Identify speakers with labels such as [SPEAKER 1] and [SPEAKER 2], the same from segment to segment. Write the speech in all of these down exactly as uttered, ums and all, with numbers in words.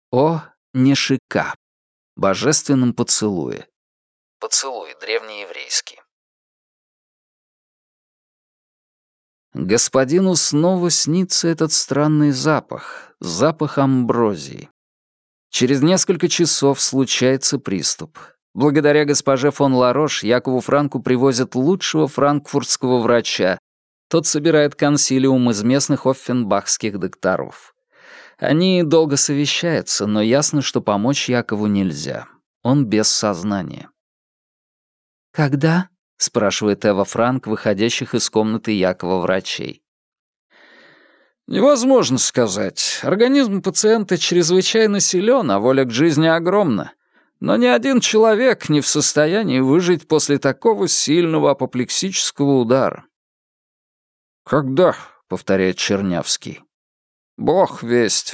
[SPEAKER 1] О Нешика. Божественном поцелуе. Поцелуй древнееврейский. Господину снова снится этот странный запах, запах амброзии. Через несколько часов случается приступ. Благодаря госпоже фон Ларош Якову Франку привозят лучшего франкфуртского врача. Тот собирает консилиум из местных оффенбахских докторов. Они долго совещаются, но ясно, что помочь Якову нельзя. Он без сознания. «Когда?» — спрашивает Эва Франк, выходящих из комнаты Якова врачей. «Невозможно сказать. Организм пациента чрезвычайно силен, а воля к жизни огромна. Но ни один человек не в состоянии выжить после такого сильного апоплексического удара». «Когда?» — повторяет Чернявский. «Бог весть».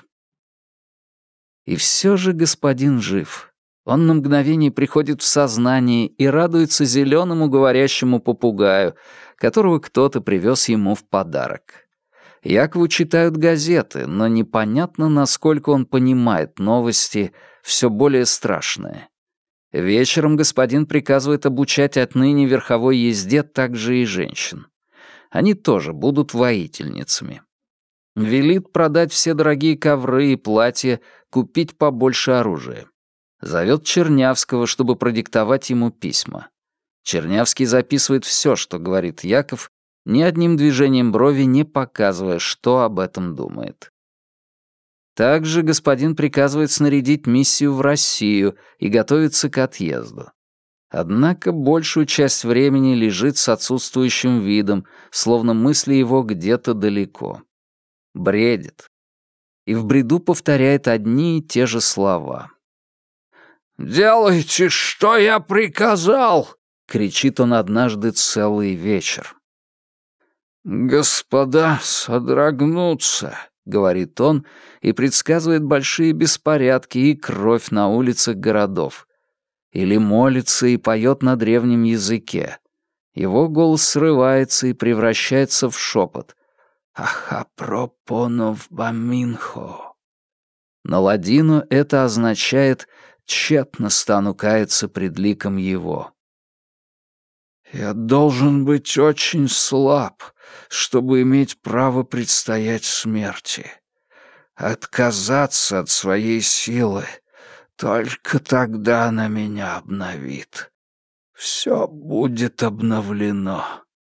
[SPEAKER 1] И все же господин жив. Он на мгновение приходит в сознание и радуется зеленому говорящему попугаю, которого кто-то привез ему в подарок. Якову читают газеты, но непонятно, насколько он понимает новости, все более страшные. Вечером господин приказывает обучать отныне верховой езде также и женщин. Они тоже будут воительницами. Велит продать все дорогие ковры и платья, купить побольше оружия. Зовет Чернявского, чтобы продиктовать ему письма. Чернявский записывает все, что говорит Яков, ни одним движением брови не показывая, что об этом думает. Также господин приказывает снарядить миссию в Россию и готовится к отъезду. Однако большую часть времени лежит с отсутствующим видом, словно мысли его где-то далеко. Бредит. И в бреду повторяет одни и те же слова. «Делайте, что я приказал!» — кричит он однажды целый вечер. «Господа содрогнутся», — говорит он и предсказывает большие беспорядки и кровь на улицах городов. Или молится и поет на древнем языке. Его голос срывается и превращается в шепот. «Ахапропонов баминхо». На ладину это означает «тщетно стану каяться пред ликом его». «Я должен быть очень слаб, чтобы иметь право предстоять смерти. Отказаться от своей силы, только тогда она меня обновит. Все будет обновлено».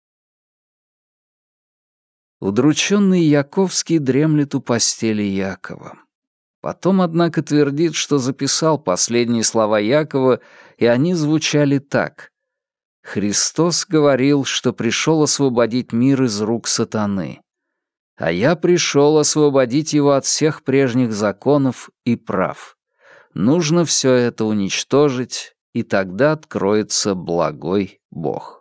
[SPEAKER 1] Удрученный Яковский дремлет у постели Якова. Потом, однако, твердит, что записал последние слова Якова, и они звучали так. «Христос говорил, что пришел освободить мир из рук сатаны, а я пришел освободить его от всех прежних законов и прав. Нужно все это уничтожить, и тогда откроется благой Бог».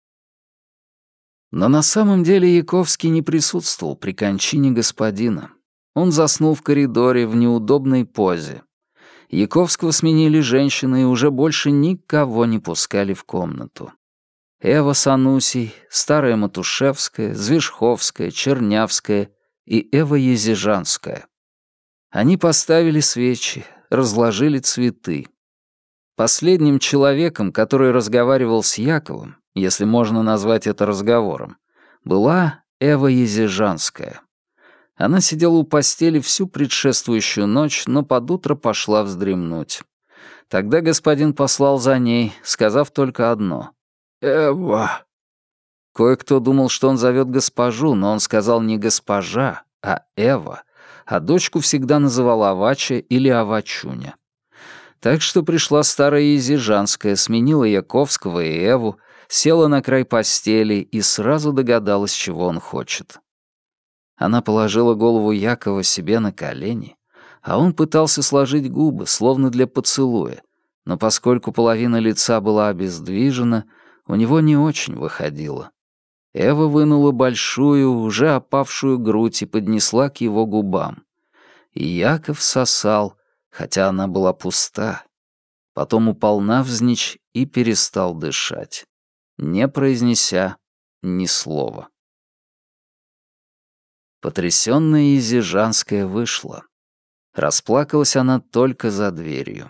[SPEAKER 1] Но на самом деле Яковский не присутствовал при кончине господина. Он заснул в коридоре в неудобной позе. Яковского сменили женщины и уже больше никого не пускали в комнату. Эва Санусий, старая Матушевская, Звежховская, Чернявская и Эва Езижанская. Они поставили свечи, разложили цветы. Последним человеком, который разговаривал с Яковом, если можно назвать это разговором, была Эва Езижанская. Она сидела у постели всю предшествующую ночь, но под утро пошла вздремнуть. Тогда господин послал за ней, сказав только одно — «Эва». Кое-кто думал, что он зовет госпожу, но он сказал не госпожа, а Эва, а дочку всегда называл Авача или Авачуня. Так что пришла старая Езижанская, сменила Яковского и Эву, села на край постели и сразу догадалась, чего он хочет. Она положила голову Якова себе на колени, а он пытался сложить губы, словно для поцелуя, но поскольку половина лица была обездвижена, у него не очень выходило. Эва вынула большую, уже опавшую грудь и поднесла к его губам. И Яков сосал, хотя она была пуста. Потом упал навзничь и перестал дышать, не произнеся ни слова. Потрясённая Езижанская вышла. Расплакалась она только за дверью.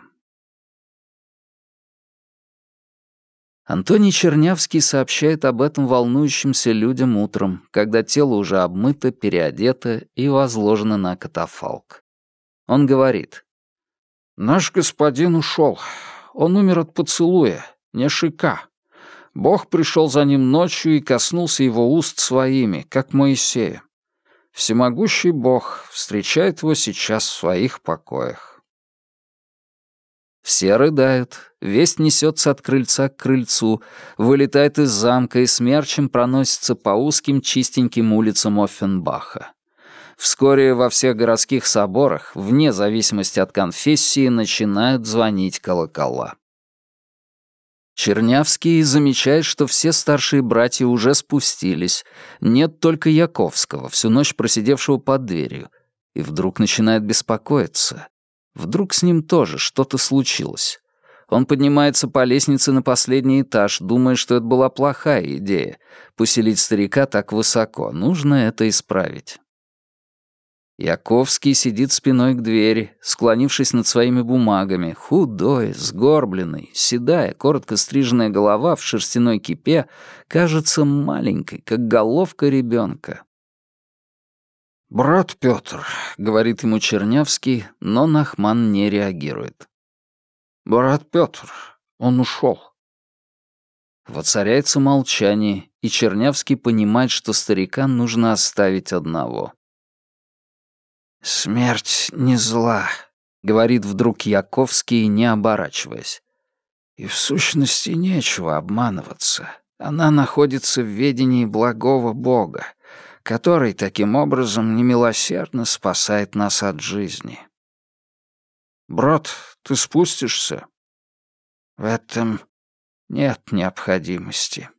[SPEAKER 1] Антоний Чернявский сообщает об этом волнующимся людям утром, когда тело уже обмыто, переодето и возложено на катафалк. Он говорит: «Наш господин ушел. Он умер от поцелуя, не шика. Бог пришел за ним ночью и коснулся его уст своими, как Моисея. Всемогущий Бог встречает его сейчас в своих покоях». Все рыдают, весть несется от крыльца к крыльцу, вылетает из замка и смерчем проносится по узким чистеньким улицам Оффенбаха. Вскоре во всех городских соборах, вне зависимости от конфессии, начинают звонить колокола. Чернявский замечает, что все старшие братья уже спустились, нет только Яковского, всю ночь просидевшего под дверью, и вдруг начинает беспокоиться. Вдруг с ним тоже что-то случилось. Он поднимается по лестнице на последний этаж, думая, что это была плохая идея — поселить старика так высоко. Нужно это исправить. Яковский сидит спиной к двери, склонившись над своими бумагами, худой, сгорбленный, седая, коротко стриженная голова в шерстяной кипе кажется маленькой, как головка ребенка. «Брат Пётр», — говорит ему Чернявский, но Нахман не реагирует. «Брат Пётр, он ушел». Воцаряется молчание, и Чернявский понимает, что старика нужно оставить одного. «Смерть не зла», — говорит вдруг Яковский, не оборачиваясь. «И в сущности нечего обманываться. Она находится в ведении благого Бога, который таким образом немилосердно спасает нас от жизни». «Брат, ты спустишься?» «В этом нет необходимости».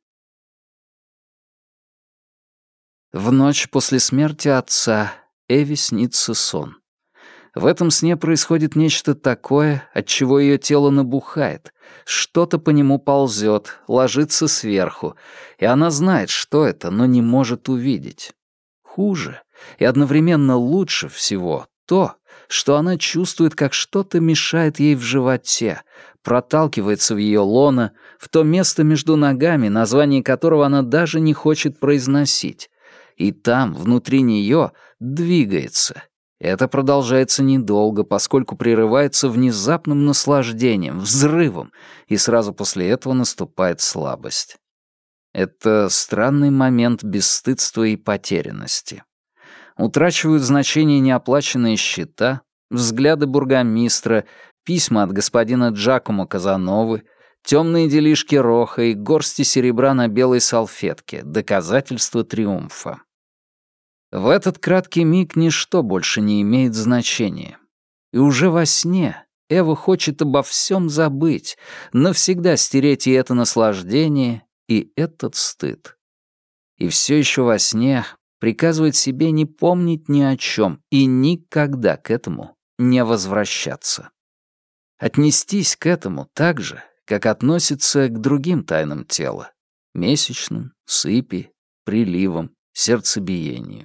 [SPEAKER 1] В ночь после смерти отца Эве снится сон. В этом сне происходит нечто такое, от чего ее тело набухает, что-то по нему ползет, ложится сверху, и она знает, что это, но не может увидеть. Хуже и одновременно лучше всего то, что она чувствует, как что-то мешает ей в животе, проталкивается в ее лоно, в то место между ногами, название которого она даже не хочет произносить, и там, внутри нее, двигается. Это продолжается недолго, поскольку прерывается внезапным наслаждением, взрывом, и сразу после этого наступает слабость. Это странный момент бесстыдства и потерянности. Утрачивают значение неоплаченные счета, взгляды бургомистра, письма от господина Джакомо Казановы, темные делишки Роха и горсти серебра на белой салфетке, доказательство триумфа. В этот краткий миг ничто больше не имеет значения. И уже во сне Эва хочет обо всем забыть, навсегда стереть и это наслаждение, и этот стыд. И все еще во сне приказывает себе не помнить ни о чем и никогда к этому не возвращаться. Отнестись к этому так же, как относится к другим тайнам тела — месячным, сыпи, приливам, сердцебиению.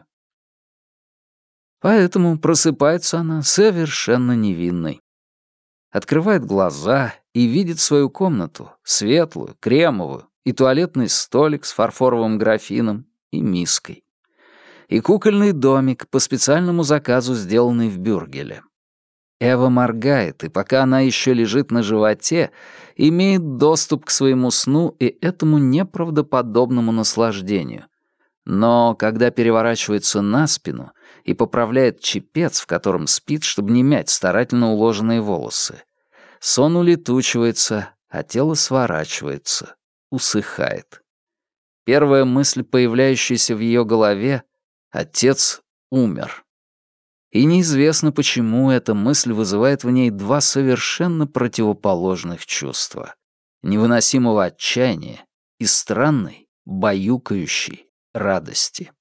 [SPEAKER 1] Поэтому просыпается она совершенно невинной. Открывает глаза и видит свою комнату, светлую, кремовую, и туалетный столик с фарфоровым графином и миской. И кукольный домик, по специальному заказу сделанный в Бюргеле. Эва моргает, и пока она еще лежит на животе, имеет доступ к своему сну и этому неправдоподобному наслаждению. Но когда переворачивается на спину и поправляет чепец, в котором спит, чтобы не мять старательно уложенные волосы, сон улетучивается, а тело сворачивается, усыхает. Первая мысль, появляющаяся в ее голове — отец умер. И неизвестно, почему эта мысль вызывает в ней два совершенно противоположных чувства — невыносимого отчаяния и странной, баюкающей радости.